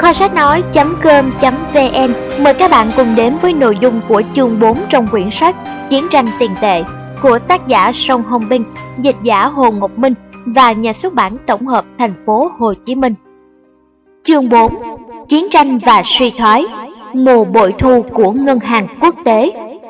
Kho sách nói.com.vn mời các bạn cùng đến với nội dung của chương 4 trong quyển sách Chiến tranh tiền tệ của tác giả Song Hong Binh, dịch giả Hồ Ngọc Minh và nhà xuất bản tổng hợp thành phố Hồ Chí Minh. Chương 4: Chiến tranh và suy thoái, mùa bội thu của ngân hàng quốc tế.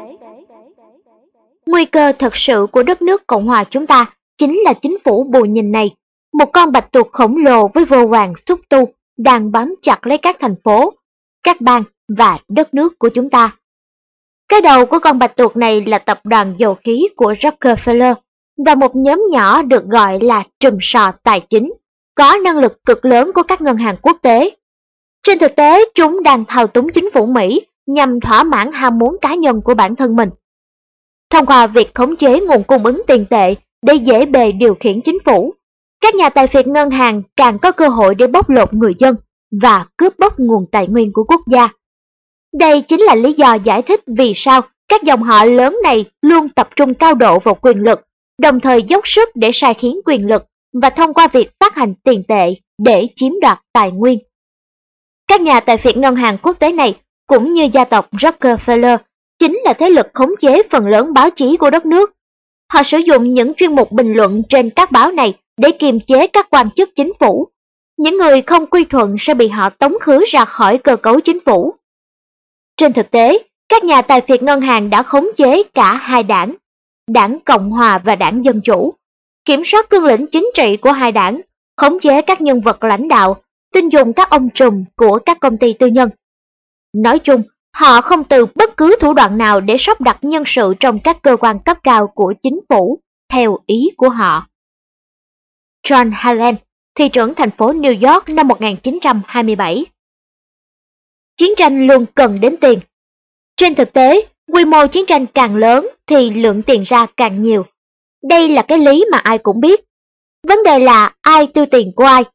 Nguy cơ thực sự của đất nước Cộng hòa chúng ta chính là chính phủ bù nhìn này, một con bạch tuộc khổng lồ với vô vàn xúc tu đang bám chặt lấy các thành phố, các bang và đất nước của chúng ta. Cái đầu của con bạch tuộc này là tập đoàn dầu khí của Rockefeller và một nhóm nhỏ được gọi là trùm sò tài chính, có năng lực cực lớn của các ngân hàng quốc tế. Trên thực tế, chúng đang thao túng chính phủ Mỹ nhằm thỏa mãn ham muốn cá nhân của bản thân mình. Thông qua việc khống chế nguồn cung ứng tiền tệ để dễ bề điều khiển chính phủ, các nhà tài phiệt ngân hàng càng có cơ hội để bóc lột người dân và cướp bóc nguồn tài nguyên của quốc gia. Đây chính là lý do giải thích vì sao các dòng họ lớn này luôn tập trung cao độ vào quyền lực, đồng thời dốc sức để sai khiến quyền lực và thông qua việc phát hành tiền tệ để chiếm đoạt tài nguyên. Các nhà tài phiệt ngân hàng quốc tế này, cũng như gia tộc Rockefeller, chính là thế lực khống chế phần lớn báo chí của đất nước. Họ sử dụng những chuyên mục bình luận trên các báo này để kiềm chế các quan chức chính phủ. Những người không quy thuận sẽ bị họ tống khứ ra khỏi cơ cấu chính phủ. Trên thực tế, các nhà tài phiệt ngân hàng đã khống chế cả hai đảng, Đảng Cộng hòa và Đảng Dân Chủ, kiểm soát cương lĩnh chính trị của hai đảng, khống chế các nhân vật lãnh đạo, tin dùng các ông trùm của các công ty tư nhân. Nói chung, họ không từ bất cứ thủ đoạn nào để sắp đặt nhân sự trong các cơ quan cấp cao của chính phủ theo ý của họ. John Harlan, thị trưởng thành phố New York năm 1927. Chiến tranh luôn cần đến tiền. Trên thực tế, quy mô chiến tranh càng lớn thì lượng tiền ra càng nhiều. Đây là cái lý mà ai cũng biết. Vấn đề là ai tiêu tiền của ai.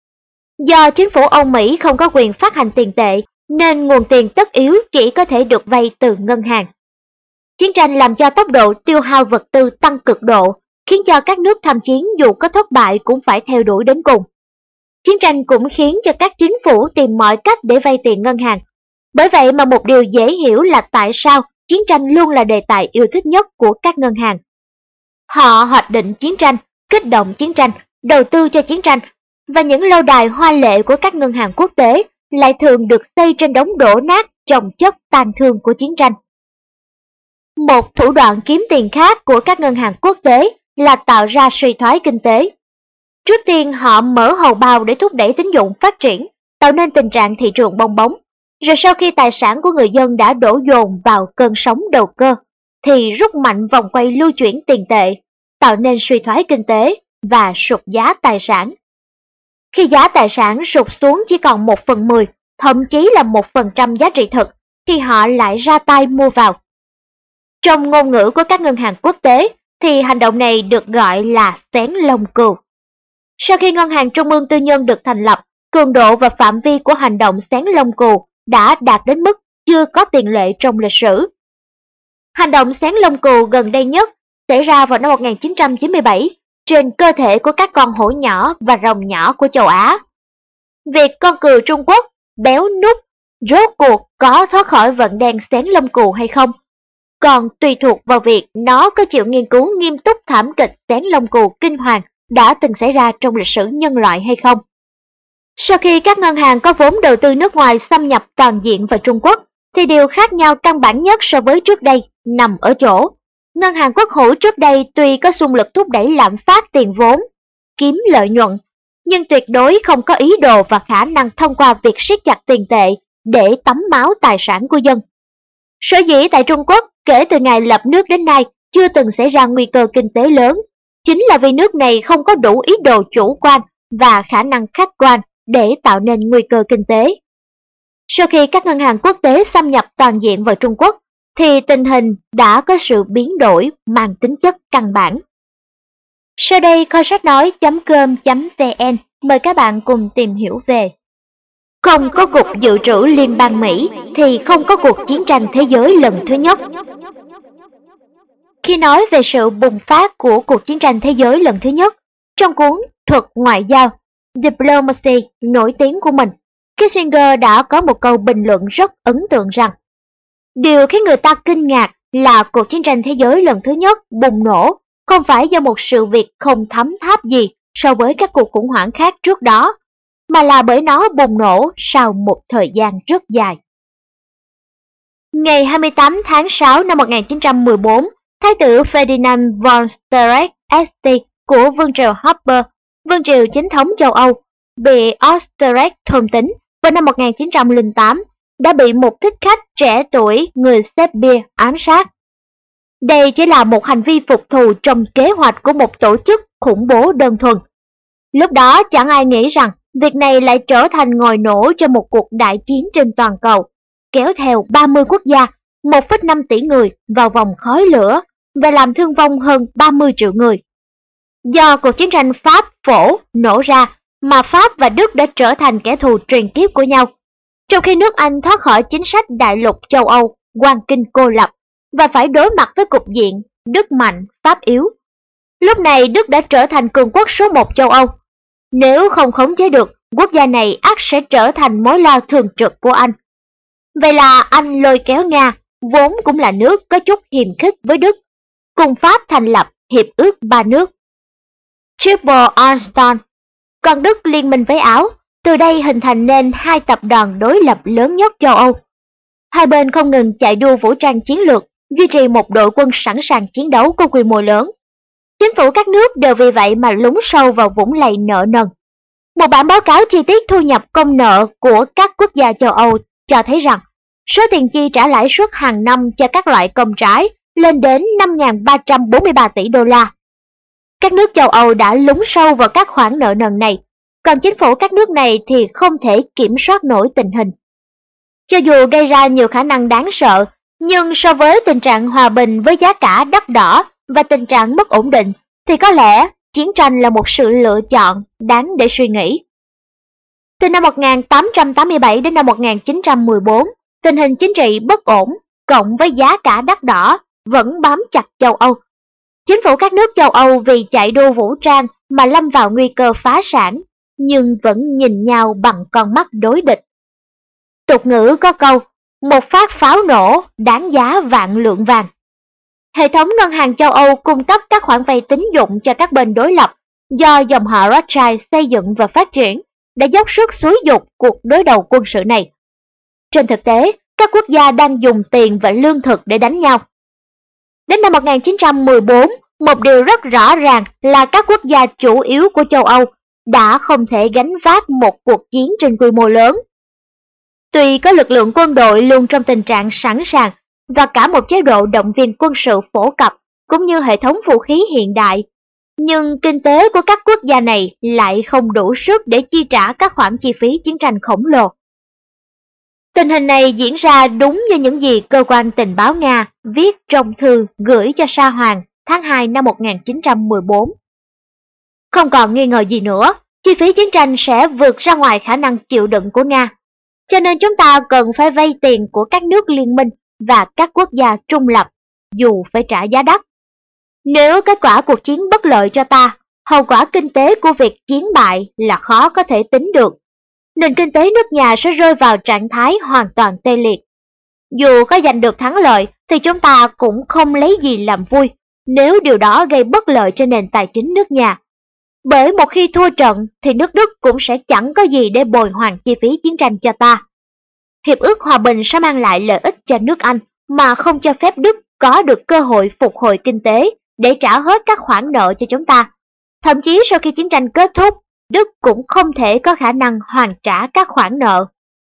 Do chính phủ Âu Mỹ không có quyền phát hành tiền tệ, nên nguồn tiền tất yếu chỉ có thể được vay từ ngân hàng. Chiến tranh làm cho tốc độ tiêu hao vật tư tăng cực độ, khiến cho các nước tham chiến dù có thất bại cũng phải theo đuổi đến cùng. Chiến tranh cũng khiến cho các chính phủ tìm mọi cách để vay tiền ngân hàng. Bởi vậy mà một điều dễ hiểu là tại sao chiến tranh luôn là đề tài yêu thích nhất của các ngân hàng. Họ hoạch định chiến tranh, kích động chiến tranh, đầu tư cho chiến tranh, và những lâu đài hoa lệ của các ngân hàng quốc tế lại thường được xây trên đống đổ nát chồng chất tàn thương của chiến tranh. Một thủ đoạn kiếm tiền khác của các ngân hàng quốc tế là tạo ra suy thoái kinh tế. Trước tiên họ mở hầu bao để thúc đẩy tín dụng phát triển, tạo nên tình trạng thị trường bong bóng. Rồi sau khi tài sản của người dân đã đổ dồn vào cơn sóng đầu cơ, thì rút mạnh vòng quay lưu chuyển tiền tệ, tạo nên suy thoái kinh tế và sụt giá tài sản. Khi giá tài sản sụt xuống chỉ còn 1/10, thậm chí là 1% giá trị thực, thì họ lại ra tay mua vào. Trong ngôn ngữ của các ngân hàng quốc tế, thì hành động này được gọi là xén lông cừu. Sau khi ngân hàng trung ương tư nhân được thành lập, cường độ và phạm vi của hành động xén lông cừu đã đạt đến mức chưa có tiền lệ trong lịch sử. Hành động xén lông cừu gần đây nhất xảy ra vào năm 1997 trên cơ thể của các con hổ nhỏ và rồng nhỏ của châu Á. Việc con cừu Trung Quốc béo nút rốt cuộc có thoát khỏi vận đen xén lông cừu hay không, còn tùy thuộc vào việc nó có chịu nghiên cứu nghiêm túc thảm kịch xén lông cừu kinh hoàng đã từng xảy ra trong lịch sử nhân loại hay không. Sau khi các ngân hàng có vốn đầu tư nước ngoài xâm nhập toàn diện vào Trung Quốc, thì điều khác nhau căn bản nhất so với trước đây nằm ở chỗ ngân hàng quốc hữu trước đây tuy có xung lực thúc đẩy lạm phát tiền vốn, kiếm lợi nhuận, nhưng tuyệt đối không có ý đồ và khả năng thông qua việc siết chặt tiền tệ để tắm máu tài sản của dân. Sở dĩ tại Trung Quốc, kể từ ngày lập nước đến nay chưa từng xảy ra nguy cơ kinh tế lớn, chính là vì nước này không có đủ ý đồ chủ quan và khả năng khách quan để tạo nên nguy cơ kinh tế. Sau khi các ngân hàng quốc tế xâm nhập toàn diện vào Trung Quốc, thì tình hình đã có sự biến đổi mang tính chất căn bản. Sau đây kho sách nói.com.vn mời các bạn cùng tìm hiểu về: không có Cục Dự trữ Liên bang Mỹ thì không có cuộc chiến tranh thế giới lần thứ nhất. Khi nói về sự bùng phát của cuộc chiến tranh thế giới lần thứ nhất, trong cuốn Thuật Ngoại giao Diplomacy nổi tiếng của mình, Kissinger đã có một câu bình luận rất ấn tượng rằng điều khiến người ta kinh ngạc là cuộc chiến tranh thế giới lần thứ nhất bùng nổ không phải do một sự việc không thấm tháp gì so với các cuộc khủng hoảng khác trước đó, mà là bởi nó bùng nổ sau một thời gian rất dài. Ngày 28 tháng 6 năm 1914, Thái tử Ferdinand von Streeck của Vương triều Habsburg, Vương triều chính thống châu Âu, bị Österreich thôn tính vào năm 1908, đã bị một thích khách trẻ tuổi người Serbia ám sát. Đây chỉ là một hành vi phục thù trong kế hoạch của một tổ chức khủng bố đơn thuần. Lúc đó chẳng ai nghĩ rằng việc này lại trở thành ngòi nổ cho một cuộc đại chiến trên toàn cầu, kéo theo 30 quốc gia, 1,5 tỷ người vào vòng khói lửa và làm thương vong hơn 30 triệu người. Do cuộc chiến tranh Pháp-Phổ nổ ra mà Pháp và Đức đã trở thành kẻ thù truyền kiếp của nhau, trong khi nước Anh thoát khỏi chính sách đại lục châu Âu, quan kinh cô lập và phải đối mặt với cục diện Đức mạnh, Pháp yếu. Lúc này Đức đã trở thành cường quốc số 1 châu Âu. Nếu không khống chế được, quốc gia này ắt sẽ trở thành mối lo thường trực của Anh. Vậy là Anh lôi kéo Nga, vốn cũng là nước có chút hiềm khích với Đức, cùng Pháp thành lập Hiệp ước Ba nước Triple Alliance, còn Đức liên minh với Áo, từ đây hình thành nên hai tập đoàn đối lập lớn nhất châu Âu. Hai bên không ngừng chạy đua vũ trang chiến lược, duy trì một đội quân sẵn sàng chiến đấu có quy mô lớn. Chính phủ các nước đều vì vậy mà lún sâu vào vũng lầy nợ nần. Một bản báo cáo chi tiết thu nhập công nợ của các quốc gia châu Âu cho thấy rằng số tiền chi trả lãi suất hàng năm cho các loại công trái lên đến 5.343 tỷ đô la. Các nước châu Âu đã lún sâu vào các khoản nợ nần này, còn chính phủ các nước này thì không thể kiểm soát nổi tình hình. Cho dù gây ra nhiều khả năng đáng sợ, nhưng so với tình trạng hòa bình với giá cả đắt đỏ và tình trạng mất ổn định, thì có lẽ chiến tranh là một sự lựa chọn đáng để suy nghĩ. Từ năm 1887 đến năm 1914, tình hình chính trị bất ổn cộng với giá cả đắt đỏ vẫn bám chặt châu Âu. Chính phủ các nước châu Âu vì chạy đua vũ trang mà lâm vào nguy cơ phá sản, nhưng vẫn nhìn nhau bằng con mắt đối địch. Tục ngữ có câu, một phát pháo nổ đáng giá vạn lượng vàng. Hệ thống ngân hàng châu Âu cung cấp các khoản vay tín dụng cho các bên đối lập do dòng họ Rothschild xây dựng và phát triển, đã dốc sức xúi giục cuộc đối đầu quân sự này. Trên thực tế, các quốc gia đang dùng tiền và lương thực để đánh nhau. Đến năm 1914, một điều rất rõ ràng là các quốc gia chủ yếu của châu Âu đã không thể gánh vác một cuộc chiến trên quy mô lớn. Tuy có lực lượng quân đội luôn trong tình trạng sẵn sàng và cả một chế độ động viên quân sự phổ cập cũng như hệ thống vũ khí hiện đại, nhưng kinh tế của các quốc gia này lại không đủ sức để chi trả các khoản chi phí chiến tranh khổng lồ. Tình hình này diễn ra đúng như những gì cơ quan tình báo Nga viết trong thư gửi cho Sa Hoàng tháng 2 năm 1914. Không còn nghi ngờ gì nữa, chi phí chiến tranh sẽ vượt ra ngoài khả năng chịu đựng của Nga. Cho nên chúng ta cần phải vay tiền của các nước liên minh và các quốc gia trung lập, dù phải trả giá đắt. Nếu kết quả cuộc chiến bất lợi cho ta, hậu quả kinh tế của việc chiến bại là khó có thể tính được. Nền kinh tế nước nhà sẽ rơi vào trạng thái hoàn toàn tê liệt. Dù có giành được thắng lợi thì chúng ta cũng không lấy gì làm vui nếu điều đó gây bất lợi cho nền tài chính nước nhà. Bởi một khi thua trận thì nước Đức cũng sẽ chẳng có gì để bồi hoàn chi phí chiến tranh cho ta. Hiệp ước hòa bình sẽ mang lại lợi ích cho nước Anh mà không cho phép Đức có được cơ hội phục hồi kinh tế để trả hết các khoản nợ cho chúng ta. Thậm chí sau khi chiến tranh kết thúc, Đức cũng không thể có khả năng hoàn trả các khoản nợ.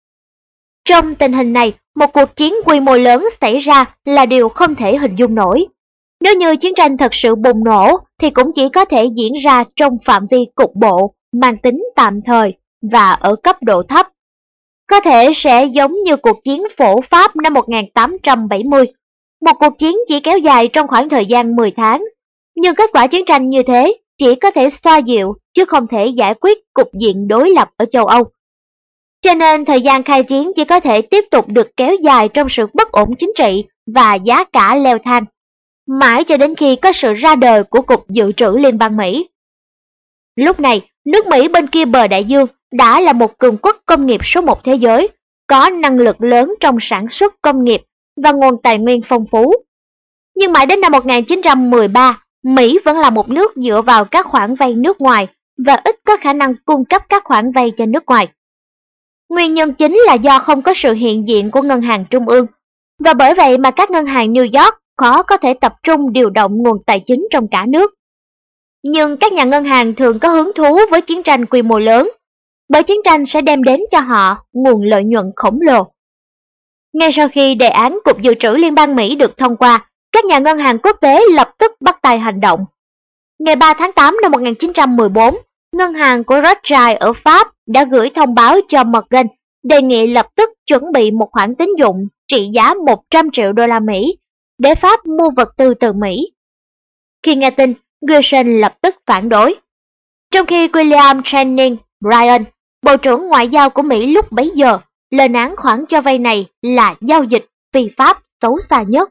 Trong tình hình này, một cuộc chiến quy mô lớn xảy ra là điều không thể hình dung nổi. Nếu như chiến tranh thật sự bùng nổ thì cũng chỉ có thể diễn ra trong phạm vi cục bộ, mang tính tạm thời và ở cấp độ thấp. Có thể sẽ giống như cuộc chiến phổ Pháp năm 1870, một cuộc chiến chỉ kéo dài trong khoảng thời gian 10 tháng. Nhưng kết quả chiến tranh như thế chỉ có thể xoa dịu chứ không thể giải quyết cục diện đối lập ở châu Âu. Cho nên thời gian khai chiến chỉ có thể tiếp tục được kéo dài trong sự bất ổn chính trị và giá cả leo thang, mãi cho đến khi có sự ra đời của Cục Dự trữ Liên bang Mỹ. Lúc này, nước Mỹ bên kia bờ đại dương đã là một cường quốc công nghiệp số 1 thế giới, có năng lực lớn trong sản xuất công nghiệp và nguồn tài nguyên phong phú. Nhưng mãi đến năm 1913, Mỹ vẫn là một nước dựa vào các khoản vay nước ngoài và ít có khả năng cung cấp các khoản vay cho nước ngoài. Nguyên nhân chính là do không có sự hiện diện của ngân hàng trung ương, và bởi vậy mà các ngân hàng New York khó có thể tập trung điều động nguồn tài chính trong cả nước. Nhưng các nhà ngân hàng thường có hứng thú với chiến tranh quy mô lớn, bởi chiến tranh sẽ đem đến cho họ nguồn lợi nhuận khổng lồ. Ngay sau khi đề án Cục Dự trữ Liên bang Mỹ được thông qua, các nhà ngân hàng quốc tế lập tức bắt tay hành động. Ngày 3 tháng 8 năm 1914, ngân hàng của Rothschild ở Pháp đã gửi thông báo cho Morgan đề nghị lập tức chuẩn bị một khoản tín dụng trị giá 100 triệu đô la Mỹ để Pháp mua vật tư từ Mỹ. Khi nghe tin, Wilson lập tức phản đối. Trong khi William Channing Bryan, Bộ trưởng Ngoại giao của Mỹ lúc bấy giờ, lên án khoản cho vay này là giao dịch phi pháp xấu xa nhất.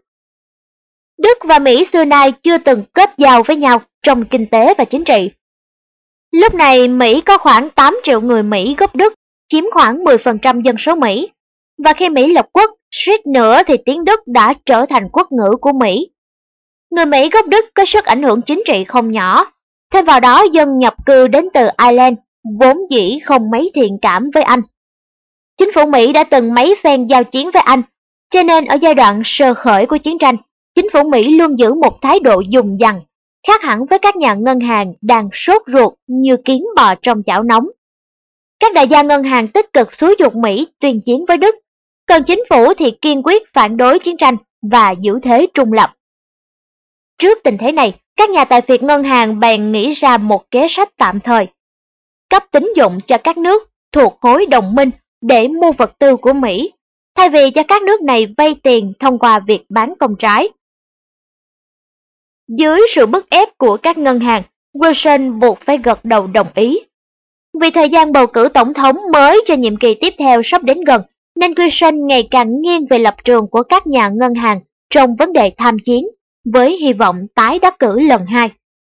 Đức và Mỹ xưa nay chưa từng kết giao với nhau trong kinh tế và chính trị. Lúc này Mỹ có khoảng 8 triệu người Mỹ gốc Đức, chiếm khoảng 10% dân số Mỹ. Và khi Mỹ lập quốc, suýt nữa thì tiếng Đức đã trở thành quốc ngữ của Mỹ. Người Mỹ gốc Đức có sức ảnh hưởng chính trị không nhỏ. Thêm vào đó dân nhập cư đến từ Ireland vốn dĩ không mấy thiện cảm với Anh. Chính phủ Mỹ đã từng mấy phen giao chiến với Anh, cho nên ở giai đoạn sơ khởi của chiến tranh, chính phủ Mỹ luôn giữ một thái độ dùng dằng, khác hẳn với các nhà ngân hàng đang sốt ruột như kiến bò trong chảo nóng. Các đại gia ngân hàng tích cực xúi giục Mỹ tuyên chiến với Đức, còn chính phủ thì kiên quyết phản đối chiến tranh và giữ thế trung lập. Trước tình thế này, các nhà tài phiệt ngân hàng bèn nghĩ ra một kế sách tạm thời, cấp tín dụng cho các nước thuộc khối đồng minh để mua vật tư của Mỹ, thay vì cho các nước này vay tiền thông qua việc bán công trái. Dưới sự bức ép của các ngân hàng, Wilson buộc phải gật đầu đồng ý. Vì thời gian bầu cử tổng thống mới cho nhiệm kỳ tiếp theo sắp đến gần, nên Wilson ngày càng nghiêng về lập trường của các nhà ngân hàng trong vấn đề tham chiến, với hy vọng tái đắc cử lần 2.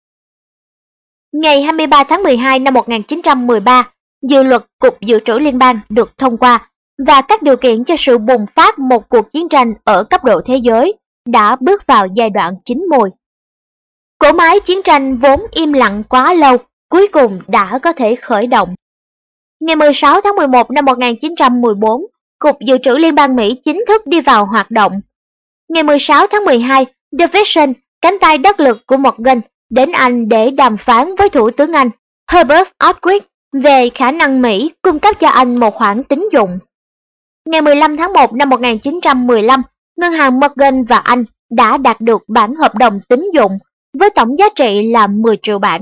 Ngày 23 tháng 12 năm 1913, dự luật Cục Dự trữ Liên bang được thông qua và các điều kiện cho sự bùng phát một cuộc chiến tranh ở cấp độ thế giới đã bước vào giai đoạn chín mùi. Cỗ máy chiến tranh vốn im lặng quá lâu, cuối cùng đã có thể khởi động. Ngày 16 tháng 11 năm 1914, Cục Dự trữ Liên bang Mỹ chính thức đi vào hoạt động. Ngày 16 tháng 12, Davidson, cánh tay đắc lực của Morgan, đến Anh để đàm phán với Thủ tướng Anh Herbert Asquith về khả năng Mỹ cung cấp cho Anh một khoản tín dụng. Ngày 15 tháng 1 năm 1915, ngân hàng Morgan và Anh đã đạt được bản hợp đồng tín dụng với tổng giá trị là 10 triệu bảng.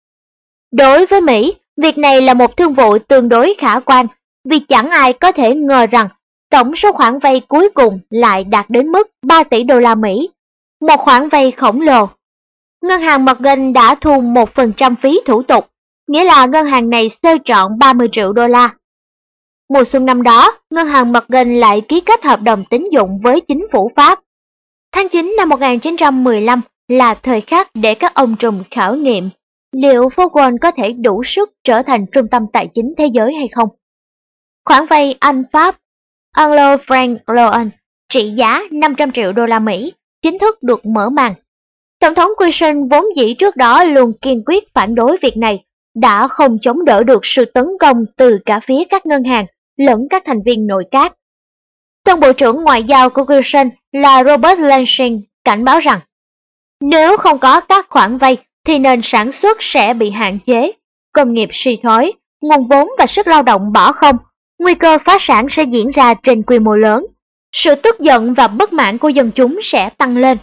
Đối với Mỹ, việc này là một thương vụ tương đối khả quan, vì chẳng ai có thể ngờ rằng tổng số khoản vay cuối cùng lại đạt đến mức 3 tỷ đô la Mỹ, một khoản vay khổng lồ. Ngân hàng Morgan đã thu 1% phí thủ tục, nghĩa là ngân hàng này sơ trọn 30 triệu đô la. Mùa xuân năm đó, ngân hàng Morgan lại ký kết hợp đồng tín dụng với chính phủ Pháp. Tháng 9 năm 1915 là thời khắc để các ông trùm khảo nghiệm liệu phố Wall có thể đủ sức trở thành trung tâm tài chính thế giới hay không. Khoản vay Anh-Pháp Anglo-Franc Loan trị giá 500 triệu đô la Mỹ chính thức được mở màn. Tổng thống Wilson vốn dĩ trước đó luôn kiên quyết phản đối việc này, đã không chống đỡ được sự tấn công từ cả phía các ngân hàng lẫn các thành viên nội các. Tân Bộ trưởng Ngoại giao của Wilson là Robert Lansing cảnh báo rằng nếu không có các khoản vay thì nền sản xuất sẽ bị hạn chế, công nghiệp suy thoái, nguồn vốn và sức lao động bỏ không, nguy cơ phá sản sẽ diễn ra trên quy mô lớn, sự tức giận và bất mãn của dân chúng sẽ tăng lên.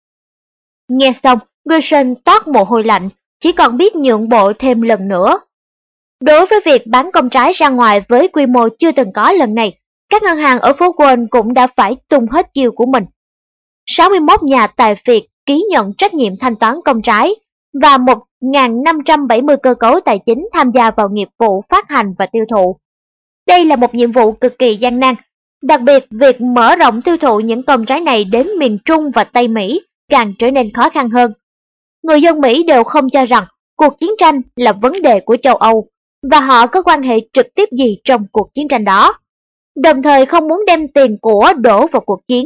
Nghe xong, Wilson toát mồ hôi lạnh, chỉ còn biết nhượng bộ thêm lần nữa. Đối với việc bán công trái ra ngoài với quy mô chưa từng có lần này, các ngân hàng ở phố Wall cũng đã phải tung hết chiêu của mình. 61 nhà tài phiệt ký nhận trách nhiệm thanh toán công trái và 1.570 cơ cấu tài chính tham gia vào nghiệp vụ phát hành và tiêu thụ. Đây là một nhiệm vụ cực kỳ gian nan, đặc biệt việc mở rộng tiêu thụ những công trái này đến miền Trung và Tây Mỹ càng trở nên khó khăn hơn. Người dân Mỹ đều không cho rằng cuộc chiến tranh là vấn đề của châu Âu, và họ có quan hệ trực tiếp gì trong cuộc chiến tranh đó, đồng thời không muốn đem tiền của đổ vào cuộc chiến.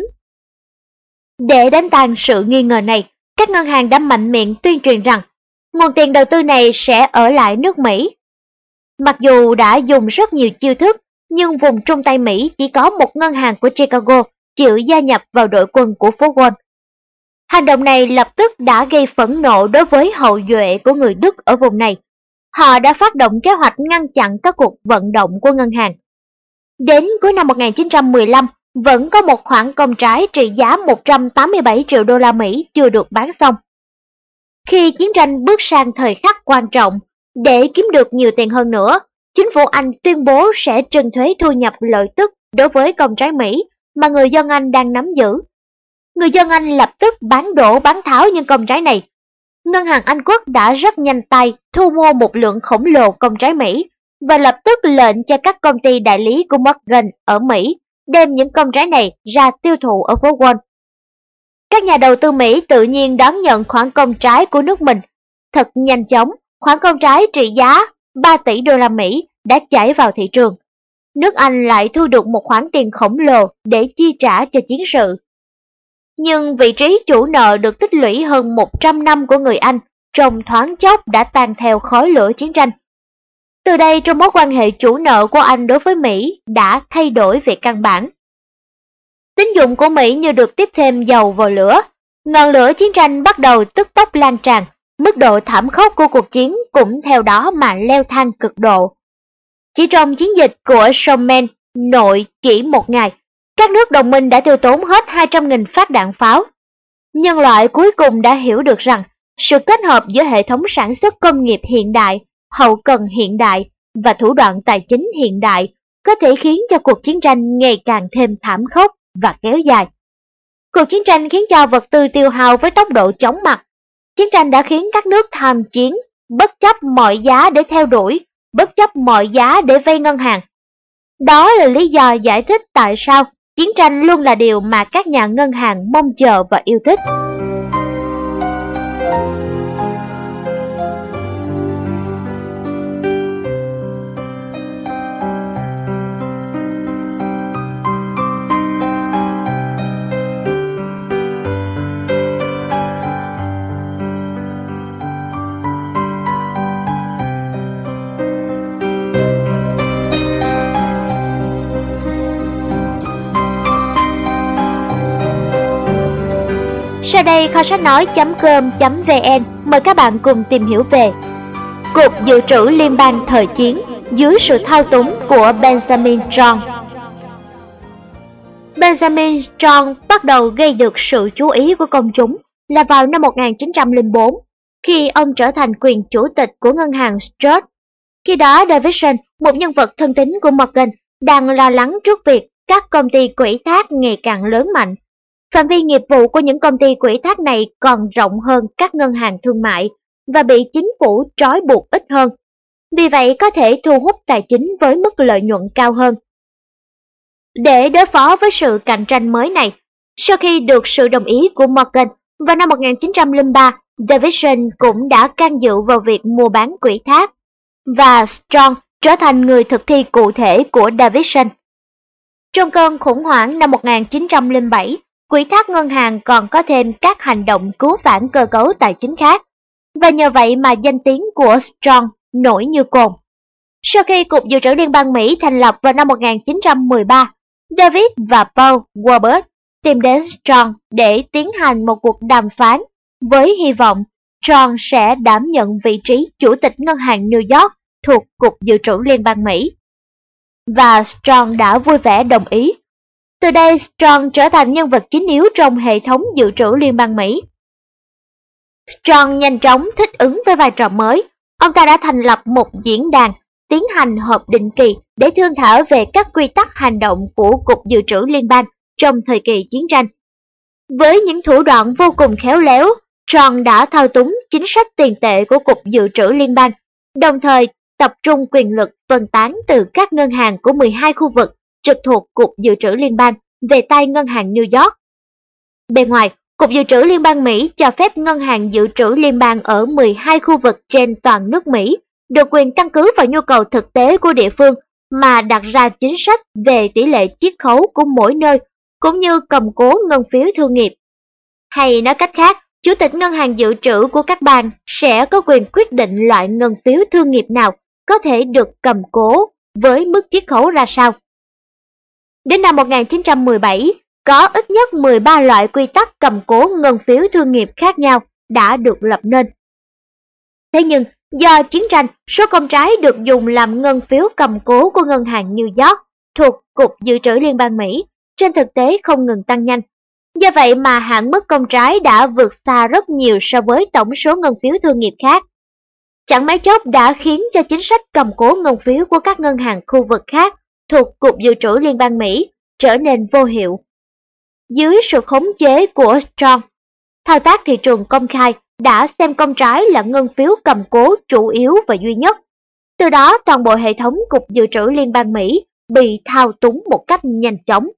Để đánh tan sự nghi ngờ này, các ngân hàng đã mạnh miệng tuyên truyền rằng nguồn tiền đầu tư này sẽ ở lại nước Mỹ. Mặc dù đã dùng rất nhiều chiêu thức, nhưng vùng Trung Tây Mỹ chỉ có một ngân hàng của Chicago chịu gia nhập vào đội quân của phố Wall. Hành động này lập tức đã gây phẫn nộ đối với hậu duệ của người Đức ở vùng này. Họ đã phát động kế hoạch ngăn chặn các cuộc vận động của ngân hàng. Đến cuối năm 1915, vẫn có một khoản công trái trị giá 187 triệu đô la Mỹ chưa được bán xong. Khi chiến tranh bước sang thời khắc quan trọng, để kiếm được nhiều tiền hơn nữa, chính phủ Anh tuyên bố sẽ trừng thuế thu nhập lợi tức đối với công trái Mỹ mà người dân Anh đang nắm giữ. Người dân Anh lập tức bán đổ bán tháo những công trái này. Ngân hàng Anh Quốc đã rất nhanh tay thu mua một lượng khổng lồ công trái Mỹ và lập tức lệnh cho các công ty đại lý của Morgan ở Mỹ đem những công trái này ra tiêu thụ ở phố Wall. Các nhà đầu tư Mỹ tự nhiên đón nhận khoản công trái của nước mình. Thật nhanh chóng, khoản công trái trị giá 3 tỷ đô la Mỹ đã chảy vào thị trường. Nước Anh lại thu được một khoản tiền khổng lồ để chi trả cho chiến sự. Nhưng vị trí chủ nợ được tích lũy hơn 100 năm của người Anh trong thoáng chốc đã tan theo khói lửa chiến tranh. Từ đây, trong mối quan hệ chủ nợ của Anh đối với Mỹ đã thay đổi về căn bản. Tín dụng của Mỹ như được tiếp thêm dầu vào lửa. Ngọn lửa chiến tranh bắt đầu tức tốc lan tràn, mức độ thảm khốc của cuộc chiến cũng theo đó mà leo thang cực độ. Chỉ trong chiến dịch của Somme nội chỉ một ngày, các nước đồng minh đã tiêu tốn hết 200.000 phát đạn pháo. Nhân loại cuối cùng đã hiểu được rằng sự kết hợp giữa hệ thống sản xuất công nghiệp hiện đại, hậu cần hiện đại và thủ đoạn tài chính hiện đại có thể khiến cho cuộc chiến tranh ngày càng thêm thảm khốc và kéo dài. Cuộc chiến tranh khiến cho vật tư tiêu hao với tốc độ chóng mặt. Chiến tranh đã khiến các nước tham chiến, bất chấp mọi giá để theo đuổi, bất chấp mọi giá để vay ngân hàng. Đó là lý do giải thích tại sao chiến tranh luôn là điều mà các nhà ngân hàng mong chờ và yêu thích. Sau đây kho sách nói.com.vn mời các bạn cùng tìm hiểu về Cục Dự trữ Liên bang thời chiến dưới sự thao túng của Benjamin Strong. Benjamin Strong bắt đầu gây được sự chú ý của công chúng là vào năm 1904, khi ông trở thành quyền chủ tịch của ngân hàng Stroud. Khi đó Davidson, một nhân vật thân tín của Morgan, đang lo lắng trước việc các công ty quỹ thác ngày càng lớn mạnh. Phạm vi nghiệp vụ của những công ty quỹ thác này còn rộng hơn các ngân hàng thương mại và bị chính phủ trói buộc ít hơn. Vì vậy có thể thu hút tài chính với mức lợi nhuận cao hơn. Để đối phó với sự cạnh tranh mới này, sau khi được sự đồng ý của Morgan, vào năm 1903, Davidson cũng đã can dự vào việc mua bán quỹ thác, và Strong trở thành người thực thi cụ thể của Davidson. Trong cơn khủng hoảng năm 1907, quỹ thác ngân hàng còn có thêm các hành động cứu vãn cơ cấu tài chính khác, và nhờ vậy mà danh tiếng của Strong nổi như cồn. Sau khi Cục Dự trữ Liên bang Mỹ thành lập vào năm 1913, David và Paul Walbert tìm đến Strong để tiến hành một cuộc đàm phán với hy vọng Strong sẽ đảm nhận vị trí chủ tịch ngân hàng New York thuộc Cục Dự trữ Liên bang Mỹ. Và Strong đã vui vẻ đồng ý. Từ đây, Strong trở thành nhân vật chính yếu trong hệ thống dự trữ liên bang Mỹ. Strong nhanh chóng thích ứng với vai trò mới. Ông ta đã thành lập một diễn đàn, tiến hành họp định kỳ để thương thảo về các quy tắc hành động của Cục Dự trữ Liên bang trong thời kỳ chiến tranh. Với những thủ đoạn vô cùng khéo léo, Strong đã thao túng chính sách tiền tệ của Cục Dự trữ Liên bang, đồng thời tập trung quyền lực phân tán từ các ngân hàng của 12 khu vực trực thuộc Cục Dự trữ Liên bang về tay ngân hàng New York. Bên ngoài, Cục Dự trữ Liên bang Mỹ cho phép ngân hàng dự trữ liên bang ở 12 khu vực trên toàn nước Mỹ được quyền căn cứ vào nhu cầu thực tế của địa phương mà đặt ra chính sách về tỷ lệ chiết khấu của mỗi nơi, cũng như cầm cố ngân phiếu thương nghiệp. Hay nói cách khác, Chủ tịch Ngân hàng Dự trữ của các bang sẽ có quyền quyết định loại ngân phiếu thương nghiệp nào có thể được cầm cố với mức chiết khấu ra sao. Đến năm 1917, có ít nhất 13 loại quy tắc cầm cố ngân phiếu thương nghiệp khác nhau đã được lập nên. Thế nhưng, do chiến tranh, số công trái được dùng làm ngân phiếu cầm cố của ngân hàng New York thuộc Cục Dự trữ Liên bang Mỹ trên thực tế không ngừng tăng nhanh. Do vậy mà hạn mức công trái đã vượt xa rất nhiều so với tổng số ngân phiếu thương nghiệp khác. Chẳng mấy chốc đã khiến cho chính sách cầm cố ngân phiếu của các ngân hàng khu vực khác thuộc Cục Dự trữ Liên bang Mỹ trở nên vô hiệu. Dưới sự khống chế của Strong, thao tác thị trường công khai đã xem công trái là ngân phiếu cầm cố chủ yếu và duy nhất. Từ đó toàn bộ hệ thống Cục Dự trữ Liên bang Mỹ bị thao túng một cách nhanh chóng.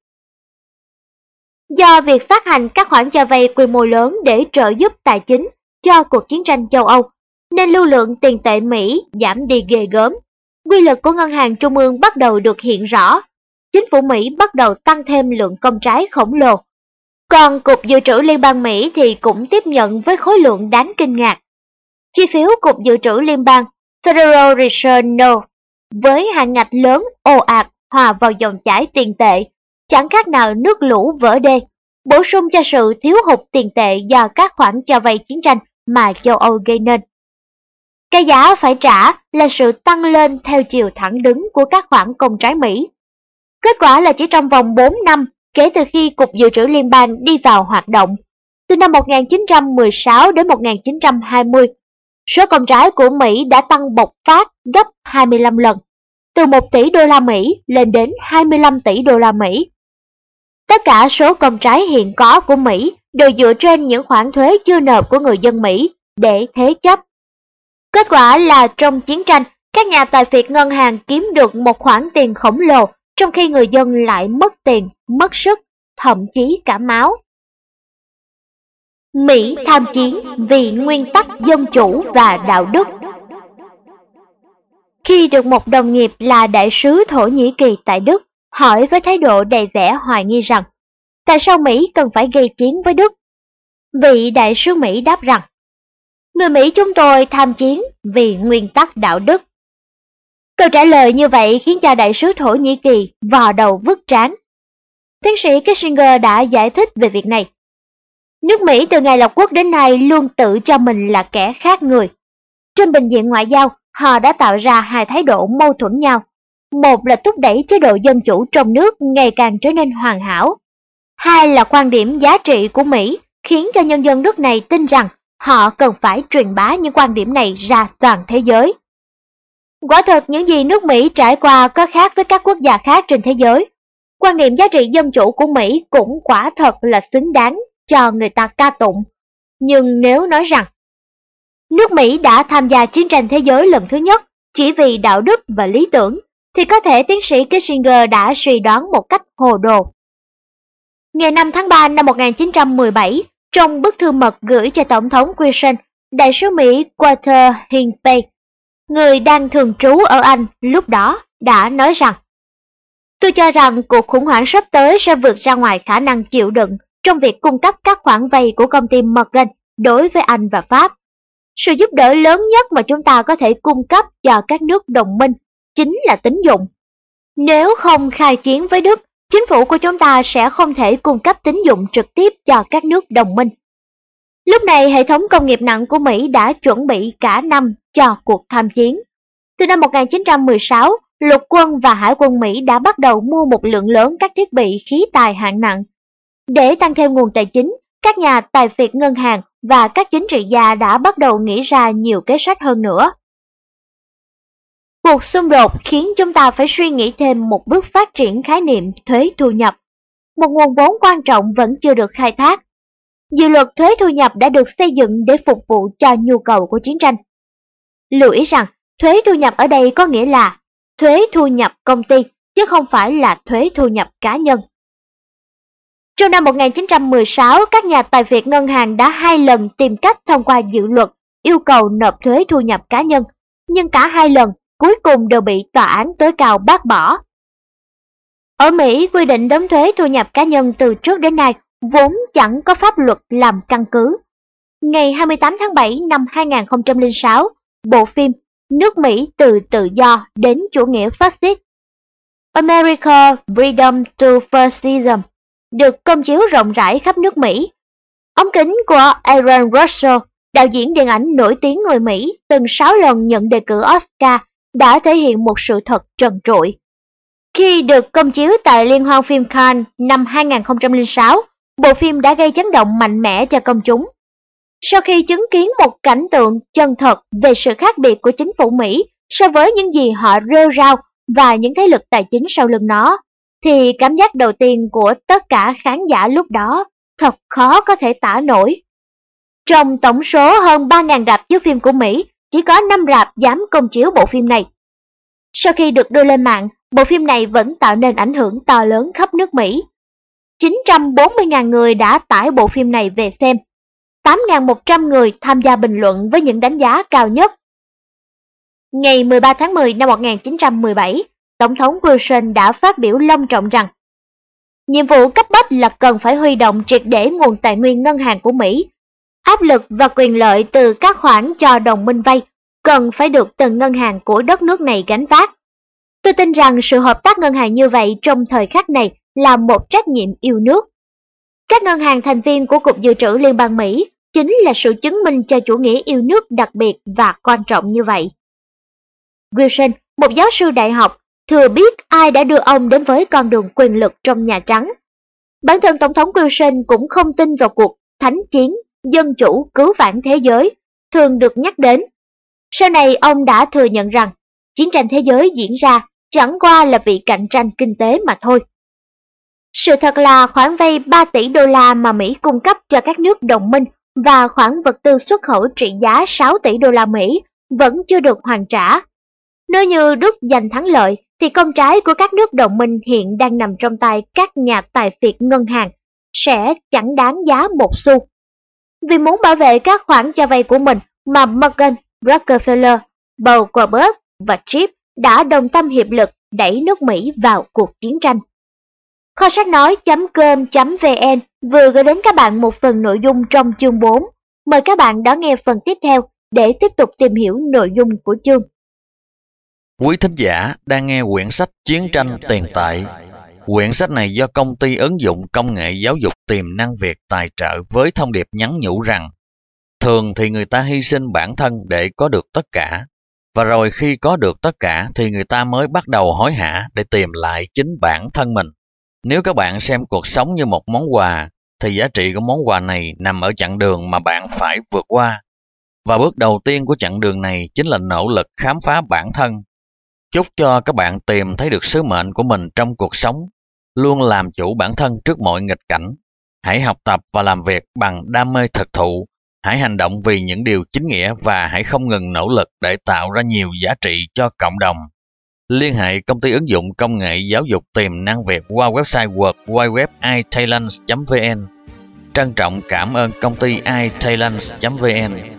Do việc phát hành các khoản cho vay quy mô lớn để trợ giúp tài chính cho cuộc chiến tranh châu Âu, nên lưu lượng tiền tệ Mỹ giảm đi ghê gớm. Quy lực của ngân hàng trung ương bắt đầu được hiện rõ. Chính phủ Mỹ bắt đầu tăng thêm lượng công trái khổng lồ. Còn Cục Dự trữ Liên bang Mỹ thì cũng tiếp nhận với khối lượng đáng kinh ngạc. Chi phiếu Cục Dự trữ Liên bang Federal Reserve Note với hạn ngạch lớn ồ ạt hòa vào dòng chảy tiền tệ, chẳng khác nào nước lũ vỡ đê, bổ sung cho sự thiếu hụt tiền tệ do các khoản cho vay chiến tranh mà châu Âu gây nên. Cái giá phải trả là sự tăng lên theo chiều thẳng đứng của các khoản công trái Mỹ. Kết quả là chỉ trong vòng 4 năm kể từ khi Cục Dự trữ Liên bang đi vào hoạt động, từ năm 1916 đến 1920, số công trái của Mỹ đã tăng bộc phát gấp 25 lần, từ 1 tỷ đô la Mỹ lên đến 25 tỷ đô la Mỹ. Tất cả số công trái hiện có của Mỹ đều dựa trên những khoản thuế chưa nộp của người dân Mỹ để thế chấp. Kết quả là trong chiến tranh, các nhà tài phiệt ngân hàng kiếm được một khoản tiền khổng lồ, trong khi người dân lại mất tiền, mất sức, thậm chí cả máu. Mỹ tham chiến vì nguyên tắc dân chủ và đạo đức. Khi được một đồng nghiệp là đại sứ Thổ Nhĩ Kỳ tại Đức hỏi với thái độ đầy vẻ hoài nghi rằng tại sao Mỹ cần phải gây chiến với Đức, vị đại sứ Mỹ đáp rằng người Mỹ chúng tôi tham chiến vì nguyên tắc đạo đức. Câu trả lời như vậy khiến cho đại sứ Thổ Nhĩ Kỳ vò đầu vứt trán. Tiến sĩ Kissinger đã giải thích về việc này. Nước Mỹ từ ngày lập quốc đến nay luôn tự cho mình là kẻ khác người. Trên bình diện ngoại giao, họ đã tạo ra hai thái độ mâu thuẫn nhau. Một là thúc đẩy chế độ dân chủ trong nước ngày càng trở nên hoàn hảo. Hai là quan điểm giá trị của Mỹ khiến cho nhân dân nước này tin rằng họ cần phải truyền bá những quan điểm này ra toàn thế giới. Quả thật những gì nước Mỹ trải qua có khác với các quốc gia khác trên thế giới. Quan điểm giá trị dân chủ của Mỹ cũng quả thật là xứng đáng cho người ta ca tụng. Nhưng nếu nói rằng nước Mỹ đã tham gia chiến tranh thế giới lần thứ nhất chỉ vì đạo đức và lý tưởng, thì có thể tiến sĩ Kissinger đã suy đoán một cách hồ đồ. Ngày 5 tháng 3 năm 1917, trong bức thư mật gửi cho Tổng thống Wilson, đại sứ Mỹ Walter Hinckley, người đang thường trú ở Anh lúc đó, đã nói rằng tôi cho rằng cuộc khủng hoảng sắp tới sẽ vượt ra ngoài khả năng chịu đựng trong việc cung cấp các khoản vay của công ty Morgan đối với Anh và Pháp. Sự giúp đỡ lớn nhất mà chúng ta có thể cung cấp cho các nước đồng minh chính là tín dụng. Nếu không khai chiến với Đức, chính phủ của chúng ta sẽ không thể cung cấp tín dụng trực tiếp cho các nước đồng minh. Lúc này, hệ thống công nghiệp nặng của Mỹ đã chuẩn bị cả năm cho cuộc tham chiến. Từ năm 1916, lục quân và hải quân Mỹ đã bắt đầu mua một lượng lớn các thiết bị khí tài hạng nặng. Để tăng thêm nguồn tài chính, các nhà tài phiệt ngân hàng và các chính trị gia đã bắt đầu nghĩ ra nhiều kế sách hơn nữa. Cuộc xung đột khiến chúng ta phải suy nghĩ thêm một bước phát triển khái niệm thuế thu nhập. Một nguồn vốn quan trọng vẫn chưa được khai thác. Dự luật thuế thu nhập đã được xây dựng để phục vụ cho nhu cầu của chiến tranh. Lưu ý rằng, thuế thu nhập ở đây có nghĩa là thuế thu nhập công ty, chứ không phải là thuế thu nhập cá nhân. Trong năm 1916, các nhà tài phiệt ngân hàng đã 2 lần tìm cách thông qua dự luật yêu cầu nộp thuế thu nhập cá nhân, nhưng cả hai lần cuối cùng đều bị tòa án tối cao bác bỏ. Ở Mỹ, quy định đóng thuế thu nhập cá nhân từ trước đến nay vốn chẳng có pháp luật làm căn cứ. Ngày 28 tháng 7 năm 2006, bộ phim Nước Mỹ từ tự do đến chủ nghĩa phát xít America Freedom to Fascism được công chiếu rộng rãi khắp nước Mỹ. Ống kính của Aaron Russell, đạo diễn điện ảnh nổi tiếng người Mỹ, từng 6 lần nhận đề cử Oscar, đã thể hiện một sự thật trần trụi. Khi được công chiếu tại Liên hoan phim Cannes năm 2006, bộ phim đã gây chấn động mạnh mẽ cho công chúng. Sau khi chứng kiến một cảnh tượng chân thật về sự khác biệt của chính phủ Mỹ so với những gì họ rêu rao và những thế lực tài chính sau lưng nó, thì cảm giác đầu tiên của tất cả khán giả lúc đó thật khó có thể tả nổi. Trong tổng số hơn 3.000 rạp chiếu phim của Mỹ, chỉ có 5 rạp dám công chiếu bộ phim này. Sau khi được đưa lên mạng, bộ phim này vẫn tạo nên ảnh hưởng to lớn khắp nước Mỹ. 940.000 người đã tải bộ phim này về xem. 8.100 người tham gia bình luận với những đánh giá cao nhất. Ngày 13 tháng 10 năm 1917, Tổng thống Wilson đã phát biểu long trọng rằng nhiệm vụ cấp bách là cần phải huy động triệt để nguồn tài nguyên ngân hàng của Mỹ. Áp lực và quyền lợi từ các khoản cho đồng minh vay cần phải được từng ngân hàng của đất nước này gánh vác. Tôi tin rằng sự hợp tác ngân hàng như vậy trong thời khắc này là một trách nhiệm yêu nước. Các ngân hàng thành viên của Cục Dự trữ Liên bang Mỹ chính là sự chứng minh cho chủ nghĩa yêu nước đặc biệt và quan trọng như vậy. Wilson, một giáo sư đại học, thừa biết ai đã đưa ông đến với con đường quyền lực trong Nhà Trắng. Bản thân Tổng thống Wilson cũng không tin vào cuộc thánh chiến, dân chủ cứu vãn thế giới, thường được nhắc đến. Sau này ông đã thừa nhận rằng chiến tranh thế giới diễn ra chẳng qua là vì cạnh tranh kinh tế mà thôi. Sự thật là khoản vay 3 tỷ đô la mà Mỹ cung cấp cho các nước đồng minh và khoản vật tư xuất khẩu trị giá 6 tỷ đô la Mỹ vẫn chưa được hoàn trả. Nếu như Đức giành thắng lợi, thì công trái của các nước đồng minh hiện đang nằm trong tay các nhà tài phiệt ngân hàng, sẽ chẳng đáng giá một xu. Vì muốn bảo vệ các khoản cho vay của mình mà Morgan, Rockefeller, Bell Quarterberg và Chip đã đồng tâm hiệp lực đẩy nước Mỹ vào cuộc chiến tranh. Kho sách nói.com.vn vừa gửi đến các bạn một phần nội dung trong chương 4. Mời các bạn đón nghe phần tiếp theo để tiếp tục tìm hiểu nội dung của chương. Quý thính giả đang nghe quyển sách Chiến tranh tiền tệ. Quyển sách này do công ty ứng dụng công nghệ giáo dục tiềm năng Việt tài trợ với thông điệp nhắn nhủ rằng thường thì người ta hy sinh bản thân để có được tất cả, và rồi khi có được tất cả thì người ta mới bắt đầu hối hả để tìm lại chính bản thân mình. Nếu các bạn xem cuộc sống như một món quà, thì giá trị của món quà này nằm ở chặng đường mà bạn phải vượt qua. Và bước đầu tiên của chặng đường này chính là nỗ lực khám phá bản thân. Chúc cho các bạn tìm thấy được sứ mệnh của mình trong cuộc sống, luôn làm chủ bản thân trước mọi nghịch cảnh. Hãy học tập và làm việc bằng đam mê thực thụ. Hãy hành động vì những điều chính nghĩa và hãy không ngừng nỗ lực để tạo ra nhiều giá trị cho cộng đồng. Liên hệ công ty ứng dụng công nghệ giáo dục tiềm năng Việt qua website www.italents.vn. Trân trọng cảm ơn công ty italents.vn.